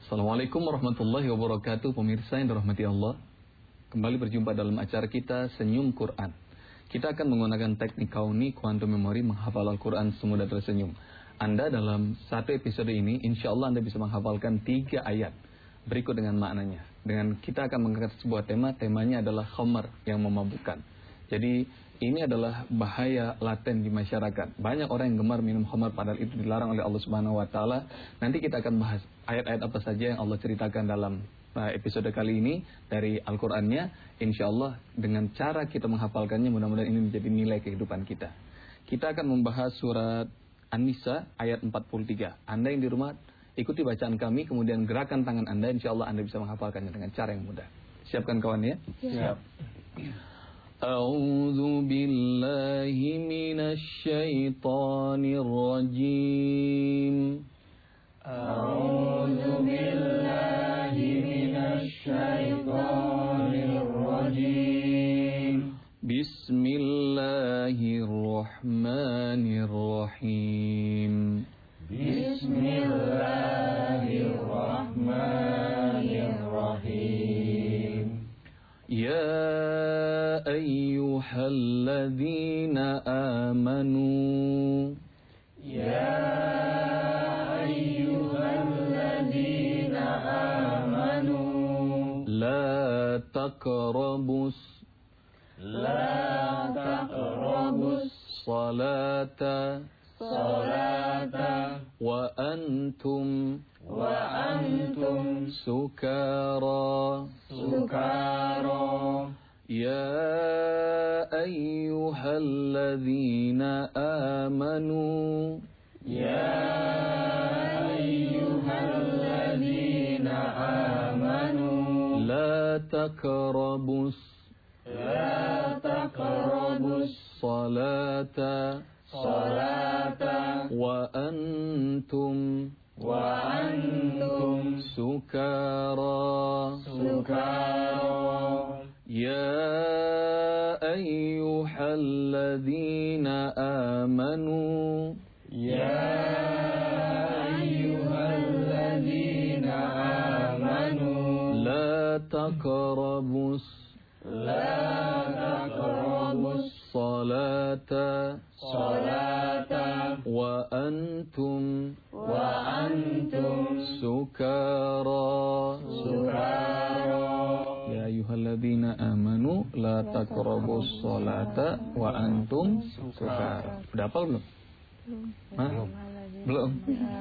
Assalamualaikum warahmatullahi wabarakatuh. Pemirsa yang dirahmati Allah, kembali berjumpa dalam acara kita Senyum Quran. Kita akan menggunakan teknik kauni quantum memory menghafal Al-Quran semudah tersenyum. Anda dalam satu episode ini insya Allah Anda bisa menghafalkan 3 ayat berikut dengan maknanya. Dengan kita akan mengangkat sebuah tema, temanya adalah khamar, yang memabukkan. Jadi ini adalah bahaya laten di masyarakat. Banyak orang yang gemar minum khamar padahal itu dilarang oleh Allah Subhanahu wa taala. Nanti kita akan bahas ayat-ayat apa saja yang Allah ceritakan dalam episode kali ini dari Al-Qur'annya. Insyaallah dengan cara kita menghafalkannya mudah-mudahan ini menjadi nilai kehidupan kita. Kita akan membahas surat An-Nisa ayat 43. Anda yang di rumah ikuti bacaan kami, kemudian gerakan tangan Anda, insyaallah Anda bisa menghafalkannya dengan cara yang mudah. Siapkan kawan ya? Siap. A'udzu billahi minasy syaithanir rajim. A'udzu billahi minasy syaithanir rajim. Bismillahirrahmanirrahim. Bismillahirrahmanirrahim. Ya ayyuhalladzina amanu. Ya ayyuhalladzina amanu. La taqrabus salata wa antum sukara. Ya ayyuhalladzina amanu. Ya ayyuhalladzina amanu. La taqrabus salata wa antum sukara. Ya ayyuhalladzina amanu. Ya ayyuhalladzina amanu. La taqrabus salata wa antum sukara. Ya ayyuhalladzina amanu la taqrabus salata wa antum sukara. Udah hafal belum? Belum.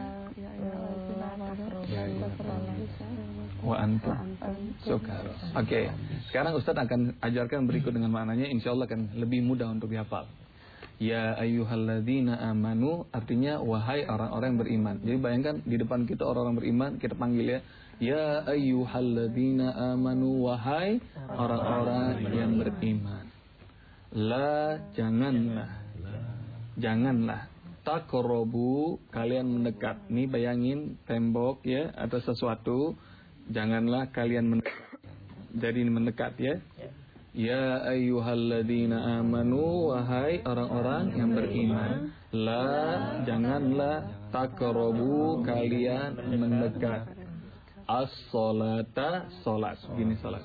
Wa antum sukara. Oke. Sekarang Ustaz akan ajarkan berikut dengan maknanya, insyaallah akan lebih mudah untuk dihafal. Ya ayyuhalladzina amanu artinya wahai orang-orang yang beriman. Jadi bayangkan di depan kita orang-orang beriman, kita panggil ya. Ya ayyuhalladzina amanu, wahai orang-orang yang beriman. La, janganlah. Taqrabu, kalian mendekat. Nih bayangin tembok ya atau sesuatu. Janganlah kalian mendekat. Jadi mendekat ya. Ya ayyuhalladzina amanu, wahai orang-orang yang beriman. La, janganlah. Taqrabu, kalian mendekat. As-salata, salat. Gini salat.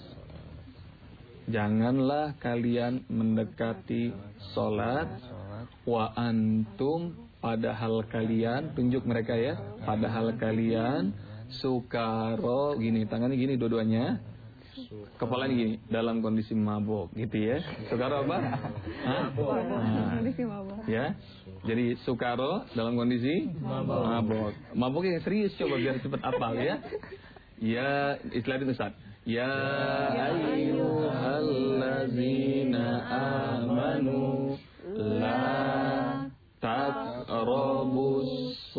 Janganlah kalian mendekati salat. Wa antum, padahal kalian, tunjuk mereka ya. Padahal kalian sukaro, gini tangannya gini dua-duanya. Kepalanya gini, dalam kondisi mabuk gitu ya. Sukaro apa? Kondisi mabuk. Ya. Jadi sukaro dalam kondisi mabuk. Mabuk yang serius, coba biar cepat hafal ya. Ya, istilah itu Ustaz. Ya ayyuhalladzina amanu la taqrabus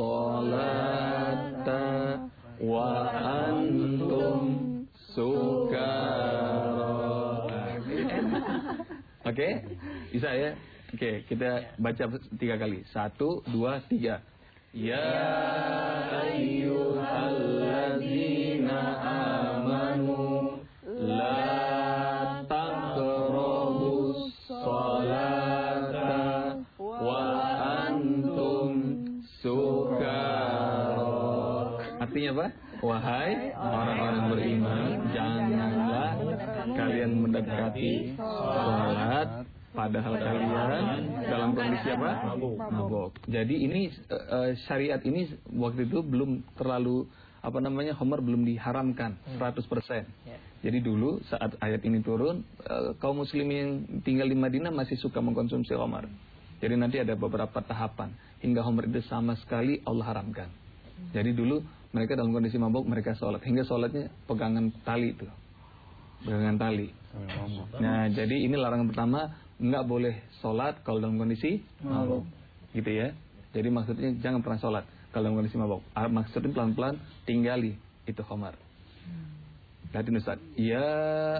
salata wa antum sukara. Oke? Bisa ya? Oke, kita baca 3 kali. 1, 2, 3. Ya ayyuhalladzina amanu la taqrabus salata wa antum sukara. Artinya apa? Wahai orang-orang beriman, janganlah kalian mendekati sholat padahal kalian dalam kondisi apa? Mabuk. Jadi ini syariat ini waktu itu belum terlalu khamar belum diharamkan 100%. Jadi dulu saat ayat ini turun, kaum muslimin yang tinggal di Madinah masih suka mengkonsumsi khamar. Jadi nanti ada beberapa tahapan hingga khamar itu sama sekali Allah haramkan. Jadi dulu mereka dalam kondisi mabuk mereka sholat, hingga sholatnya pegangan tali itu, pegangan tali. Nah jadi ini larangan pertama, nggak boleh sholat kalau dalam kondisi mabuk, gitu ya. Jadi maksudnya jangan pernah sholat kalau dalam kondisi mabuk. Maksudnya pelan-pelan tinggali itu khamar. Lihatin Ustaz. Ya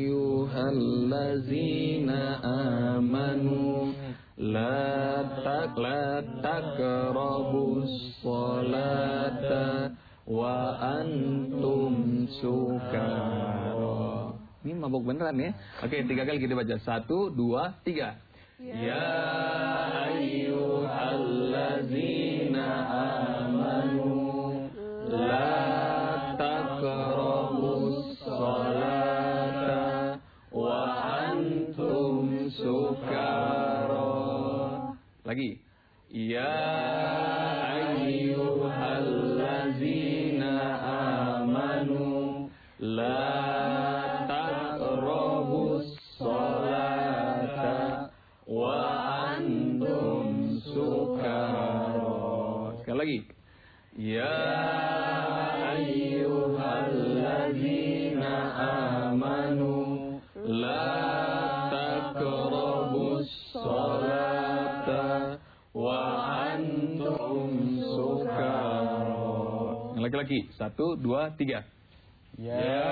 ayyuhallazina amanu la taqrabus sholata wa antum sukara. Ini mabuk beneran ya. Oke, 3 kali kita baca. 1, 2, 3. Ya ayyuhallazina amanu la taqrabus sholata wa antum sukara. Lagi. Ya ayyuhallazina amanu la taqrabus sholata wa antum sukara. Sekali lagi. Ya ayyuhallazina amanu la taqrabus sholata wa antum sukara. Lagi-lagi. 1, 2, 3. Ya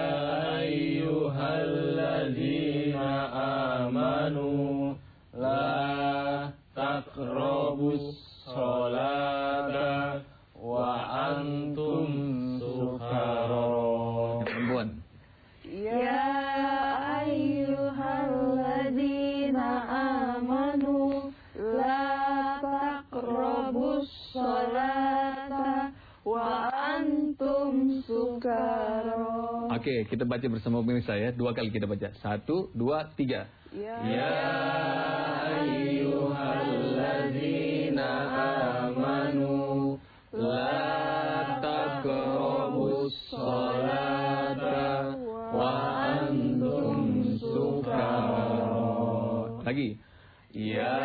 ayyuhallazina amanu la taqrabus sholata wa antum sukara. Perempuan. Ya ayyuhalladzina amanu la taqrabus sholata wa antum sukara. Oke, kita baca bersama pemirsa ya. 2 kali kita baca. 1, 2, 3. Ya ayyuhallazina amanu la taqrabus sholata wa antum sukara. Lagi. Ya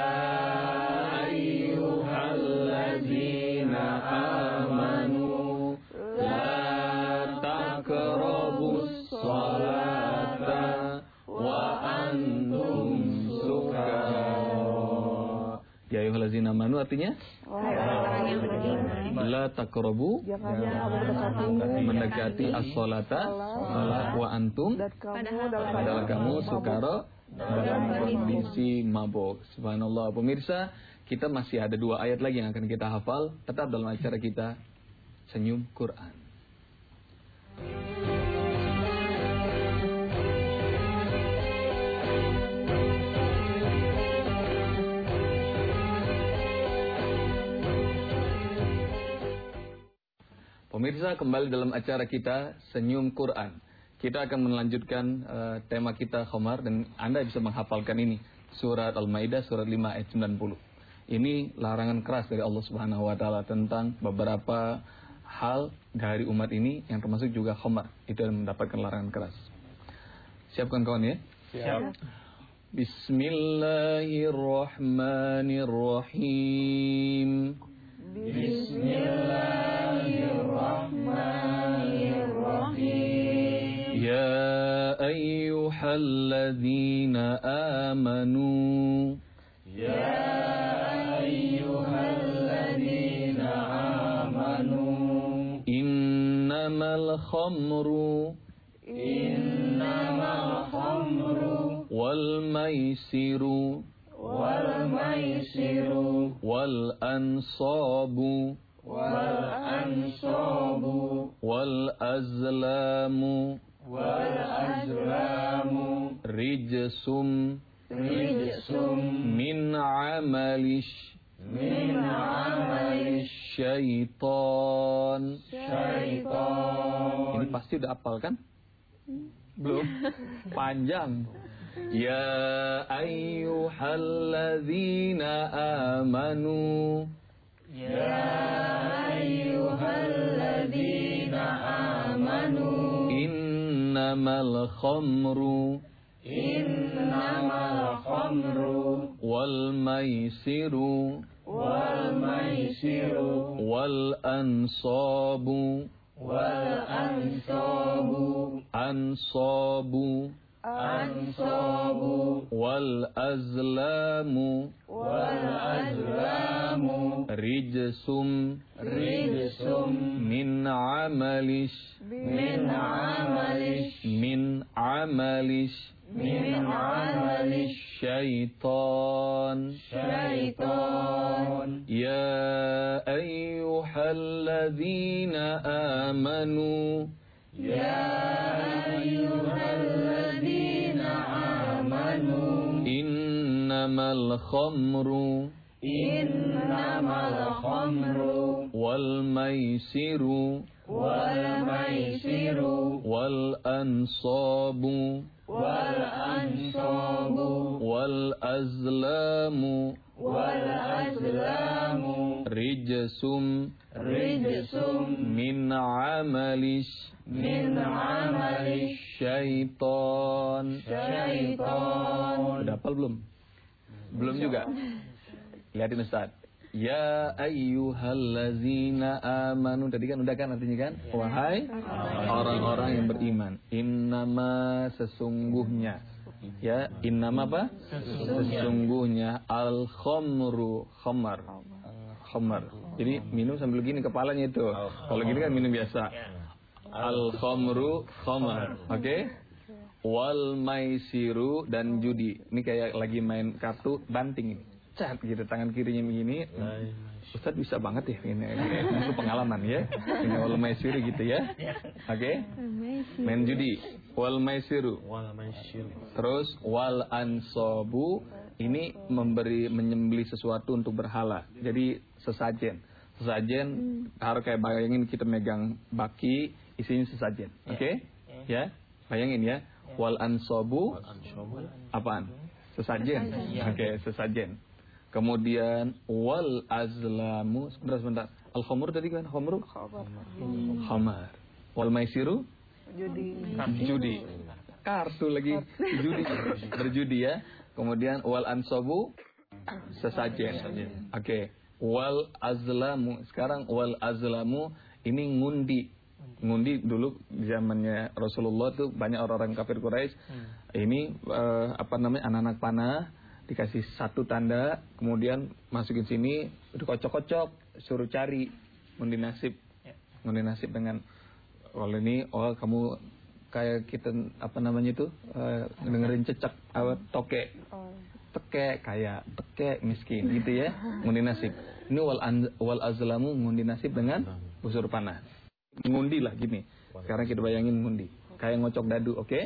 ayyuhallazina amanu la taqrabus sholata wa antum sukara. Ya ayyuhallazina amanu artinya la taqrabu, mendekati as-sholata wa antum, padahal kamu sukara, dalam kondisi mabuk. Subhanallah. Pemirsa, kita masih ada 2 ayat lagi yang akan kita hafal. Tetap dalam acara kita Senyum Quran. Pemirsa, kembali dalam acara kita Senyum Quran. Kita akan melanjutkan tema kita khamar, dan Anda bisa menghafalkan ini. Surat Al-Maidah surat 5 ayat 90. Ini larangan keras dari Allah Subhanahu wa taala tentang beberapa hal dari umat ini yang termasuk juga khamar. Itu yang mendapatkan larangan keras. Siapkan kawan ya? Siap. Bismillahirrahmanirrahim. Bismillahirrahmanirrahim. Ya ayyuhalladzina amanu. Ya ayyuhalladzina amanu. Innamal khamru. Innamal khamru. Wal maisiru. Wal maisiru. Wal ansabu. Wal ansabu. Wal azlamu. Wal rijsum rijsum min amalish min amali syaitan. syaitan. Ini pasti udah hafal kan? Belum? Panjang. Ya ayyuhalladzina amanu. Ya ayyuhalladzina amanu. Innamal khamru. Innamal khamru. Wal maisiru. Wal maisiru. Wal ansabu. Wal ansabu. Ansabu. Ansabu. Wal azlamu. Wal azlamu. Rijsum. Rijsum. Min amalish. Min amalish. Min amalish. Min amalish. syaitan. syaitan. Ya ayyuhalladzina amanu. Ya ayyuhalladzina amanu. Innamal khamru. Innamal khamru. Wal maisiru. Wal maisiru. Wal ansabu. Wal ansabu. Wal azlamu. Wal azlamu. Rijsum. Rijsum. Min amalish. Min amalish. syaitan. syaitan. Udah hafal belum? Belum juga. Lihatin Ustaz. Ya ayyuhallazina amanu. Tadi kan udah kan artinya kan? Wahai orang-orang yang beriman. Innama sesungguhnya. Ya, innama apa? Sesungguhnya al khamru. Khamar. Khamar. Jadi minum sambil gini kepalanya itu. Kalau gini kan minum biasa. Al khamru khamar. Oke? Wal maisiru dan judi. Ini kayak lagi main kartu banting ini. Cat gitu tangan kirinya begini. Ustaz bisa banget ya ini. Itu pengalaman ya. Ini wal maisiru gitu ya. Oke? Main judi. Wal maisiru. Terus wal ansabu ini menyembelih sesuatu untuk berhala. Jadi sesajen. Sesajen harus kayak bayangin kita megang baki, isinya sesajen. Oke? Ya. Bayangin ya. Wal ansabu apaan? Sesajen. Oke, sesajen. Kemudian wal azlamu, sebentar. Al khamur tadi kan khamru? Khamar. Wal maisiru? Judi. Kartu lagi judi. Berjudi ya. Kemudian wal ansabu sesajen. Oke. Wal azlamu. Sekarang wal azlamu ini ngundi. Ngundi dulu zamannya Rasulullah tuh banyak orang-orang kafir Quraisy. Ini anak-anak panah dikasih satu tanda, kemudian masukin sini, dikocok-kocok, suruh cari ngundi nasib. Ngundi nasib dengan ini kamu kayak kita dengerin cecak toke. Teke kaya, teke miskin gitu ya. Ngundi nasib. Ini wal azlamu ngundi nasib dengan busur panah. Ngundi lah gini. Sekarang kita bayangin ngundi. Kayak ngocok dadu, oke?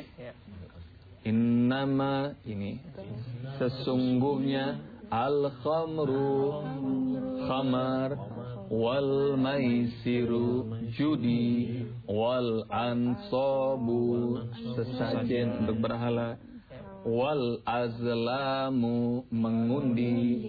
Innama ini sesungguhnya al khamru khamar wal maisiru judi wal ansabu sesajen untuk berhala wal azlamu mengundi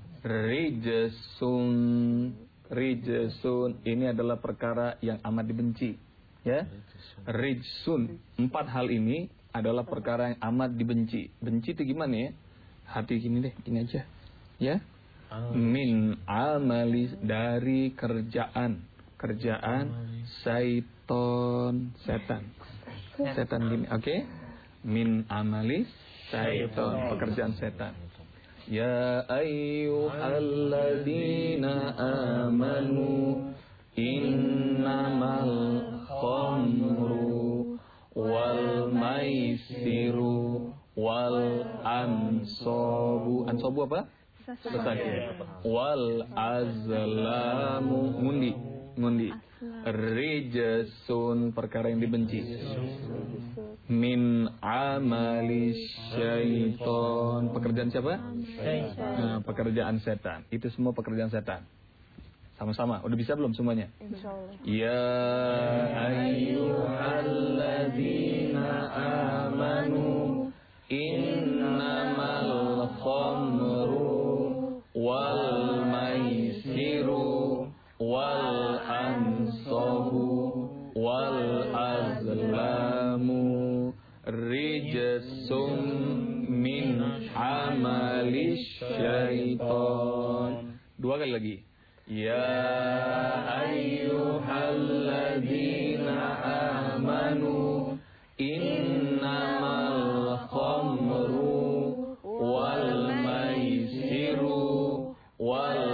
rijsun ini adalah perkara yang amat dibenci ya. Rijsun, 4 hal ini adalah perkara yang amat dibenci. Benci itu gimana ya? Hati gini deh, gini aja. Ya. Min amali dari kerjaan setan. Setan gini, oke? Min amali syaitan, pekerjaan setan. Ya ayyuhalladzina amanu innamal khamru wal maisiru wal ansabu apa? Sesajen. Wal azlamu ngundi. Rijsun perkara yang dibenci. min amali syaiton. Pekerjaan siapa? Syaitan. Nah, pekerjaan setan. Itu semua pekerjaan setan. Sama-sama. Udah bisa belum semuanya? Insyaallah. Ya ayyuhalladzina amanu innamal khamru wal maisiru wal ansabu wal azlamu rijsum min amali syaiton. Dua kali lagi. Ya ayyuhalladzina amanu innamal khamru wal maisiru wal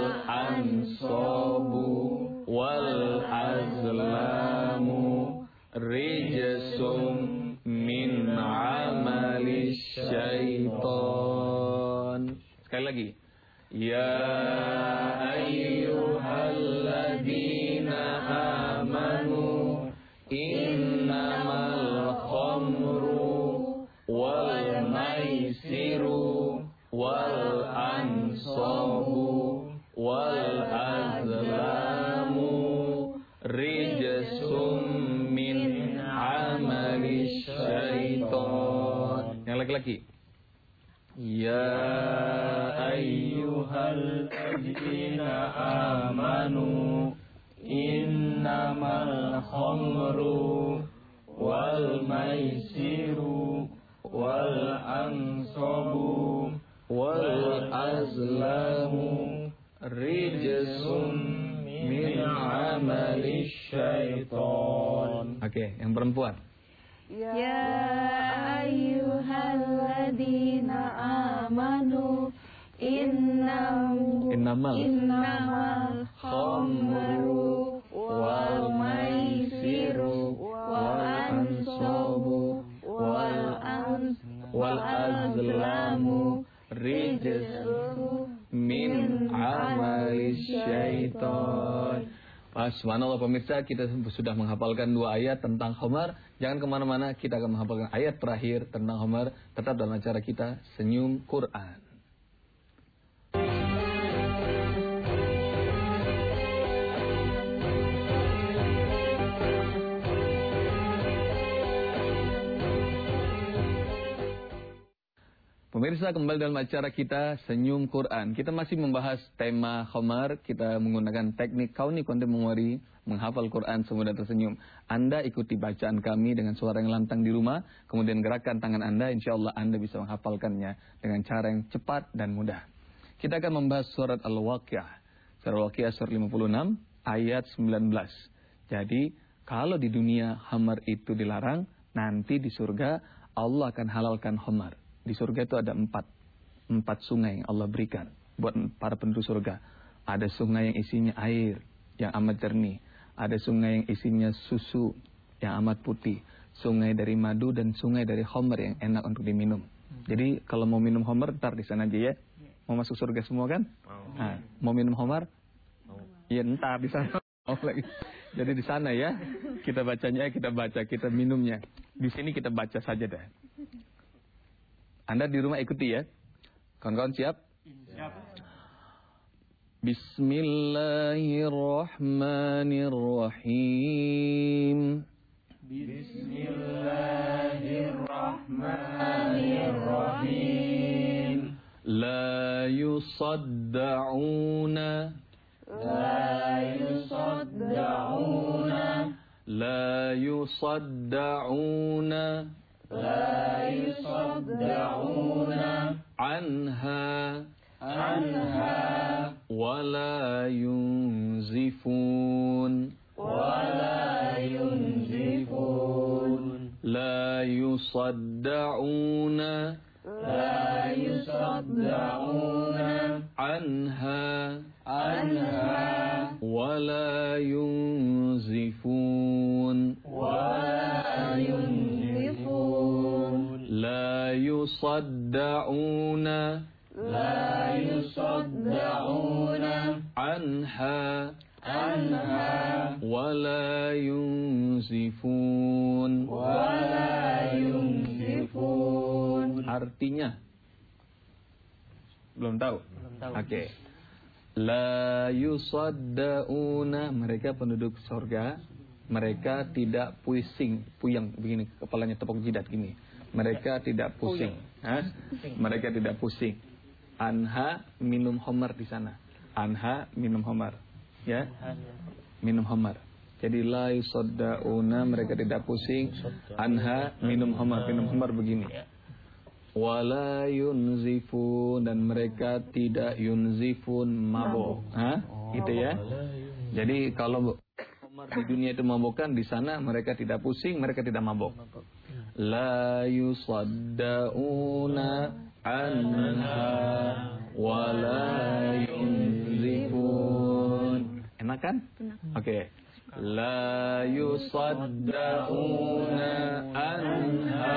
ansabu wal azlamu rijsum min amali syaiton. Sekali lagi. Ya ayyuhalladzina amanu innamal khamru wal maisiru wal ansabu wal azlamu rijsum min amali syaiton. Yang laki-laki. Ya ayyuhalladzina amanu innamal khamru wal maisiru wal ansabu wal azlamu rijsum min amali syaiton. Oke, yang perempuan. Ya ayyuhalladzina amanu innamal khamru wal maisiru wal ansabu wal azlamu rijsum min amali syaiton. Subhanallah pemirsa, kita sudah menghafalkan 2 ayat tentang khamar. Jangan kemana-mana, kita akan menghafalkan ayat terakhir tentang khamar. Tetap dalam acara kita Senyum Quran. Pemirsa, kembali dalam acara kita Senyum Quran. Kita masih membahas tema khamar. Kita menggunakan teknik kauni kontemporari menghafal Quran semudah tersenyum. Anda ikuti bacaan kami dengan suara yang lantang di rumah. Kemudian gerakan tangan Anda, insya Allah Anda bisa menghafalkannya dengan cara yang cepat dan mudah. Kita akan membahas surat Al-Waqiah. Surat Al-Waqiah surat 56 ayat 19. Jadi kalau di dunia khamar itu dilarang, nanti di surga Allah akan halalkan khamar. Di surga itu ada 4 sungai yang Allah berikan buat para penduduk surga. Ada sungai yang isinya air yang amat jernih. Ada sungai yang isinya susu yang amat putih. Sungai dari madu dan sungai dari khamar yang enak untuk diminum. Jadi kalau mau minum khamar, ntar di sana aja ya. Mau masuk surga semua kan? Nah, mau minum khamar? Iya, ntar di sana. Jadi di sana ya. Kita bacanya, kita minumnya. Di sini kita baca saja dah. Anda di rumah ikuti ya. Kawan-kawan siap? Siap. Bismillahirrahmanirrahim. Bismillahirrahmanirrahim. La yusaddauna. La yusaddauna. La yusaddauna. La yusaddauna. Anha. Wala yunzifun. La yusaddauna. Anha. Wala yunzifun. La yusaddauna. Anha. Wala yunzifun. artinya? Belum tahu? Belum tahu. Oke. La yusaddauna, mereka penduduk surga, mereka tidak puyang begini, kepalanya tepuk jidat gini. Mereka tidak pusing. Mereka tidak pusing. Anha minum khamar di sana. Anha minum khamar. Ya. Minum khamar. Jadi la yusaddauna, mereka tidak pusing. Anha minum khamar. Minum khamar begini. Wala yunzifun, dan mereka tidak yunzifun, mabok. Gitu ya. Jadi kalau khamar di dunia itu mabokkan, di sana mereka tidak pusing, mereka tidak mabok. La yusaddauna anha wala yunzifun. Enak kan? Oke. La yusaddauna anha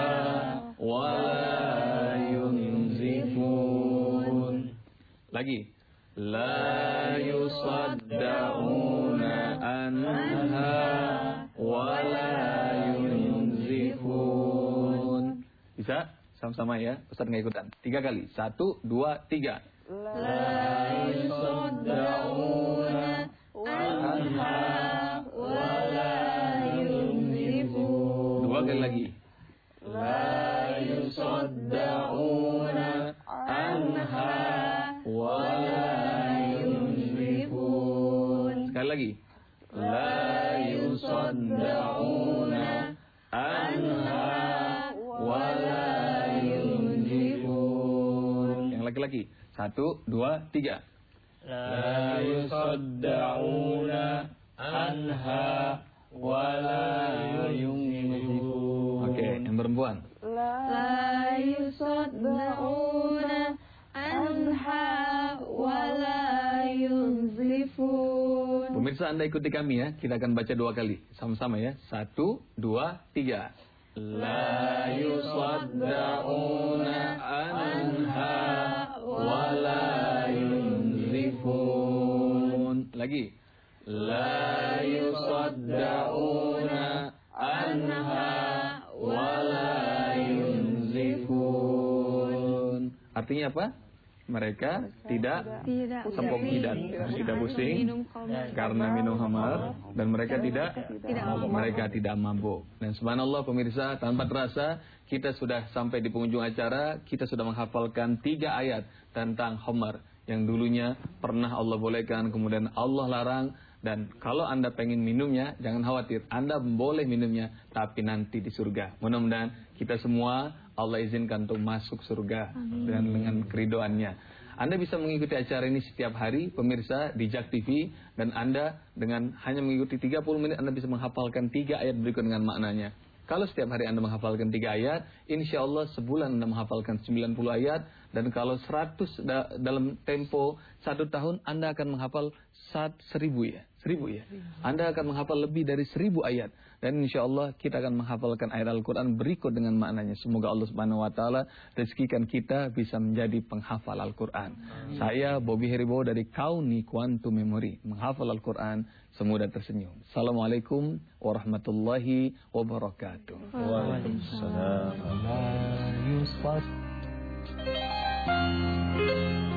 wala yunzifun. Lagi. La yusaddauna anha wala yunzifun. Bisa? Sama-sama ya. Ustaz nggak ikutan. 3 kali. 1, 2, 3. La yusaddauna anha wala yunzifun. 2 kali lagi. La yusaddauna anha wala yunzifun. Sekali lagi. La yusaddauna anha wala yunzifun. Yang laki-laki. 1, 2, 3. La yusaddauna anha wala yunzifun. Oke, yang perempuan. La yusaddauna anha wala yunzifun. Pemirsa, Anda ikuti kami ya. Kita akan baca 2 kali. Sama-sama ya. 1, 2, 3. La yusaddauna anha wala yunzifun. Lagi. La yusaddauna anha wala yunzifun. Artinya apa? Mereka tidak tepuk jidat, tidak pusing karena minum khamar, dan mereka tidak mabuk. Dan subhanallah pemirsa, tanpa terasa kita sudah sampai di penghujung acara. Kita sudah menghafalkan 3 ayat tentang khamar yang dulunya pernah Allah bolehkan, kemudian Allah larang. Dan kalau Anda pengen minumnya, jangan khawatir, Anda boleh minumnya, tapi nanti di surga. Mudah-mudahan kita semua Allah izinkan untuk masuk surga dengan keridoannya. Anda bisa mengikuti acara ini setiap hari, pemirsa, di JAK TV. Dan Anda dengan hanya mengikuti 30 menit, Anda bisa menghafalkan 3 ayat berikut dengan maknanya. Kalau setiap hari Anda menghafalkan 3 ayat, insya Allah sebulan Anda menghafalkan 90 ayat. Dan kalau 100 dalam tempo 1 tahun, Anda akan menghafal 1000 ya. 1000 ya. Anda akan menghafal lebih dari 1000 ayat. Dan insya Allah kita akan menghafalkan ayat Al-Quran berikut dengan maknanya. Semoga Allah Subhanahu Wa Taala rezekikan kita bisa menjadi penghafal Al-Quran. Saya Bobby Heribo dari Kauni Quantum Memory, menghafal Al-Quran semudah tersenyum. Assalamualaikum warahmatullahi wabarakatuh. Waalaikumsalam.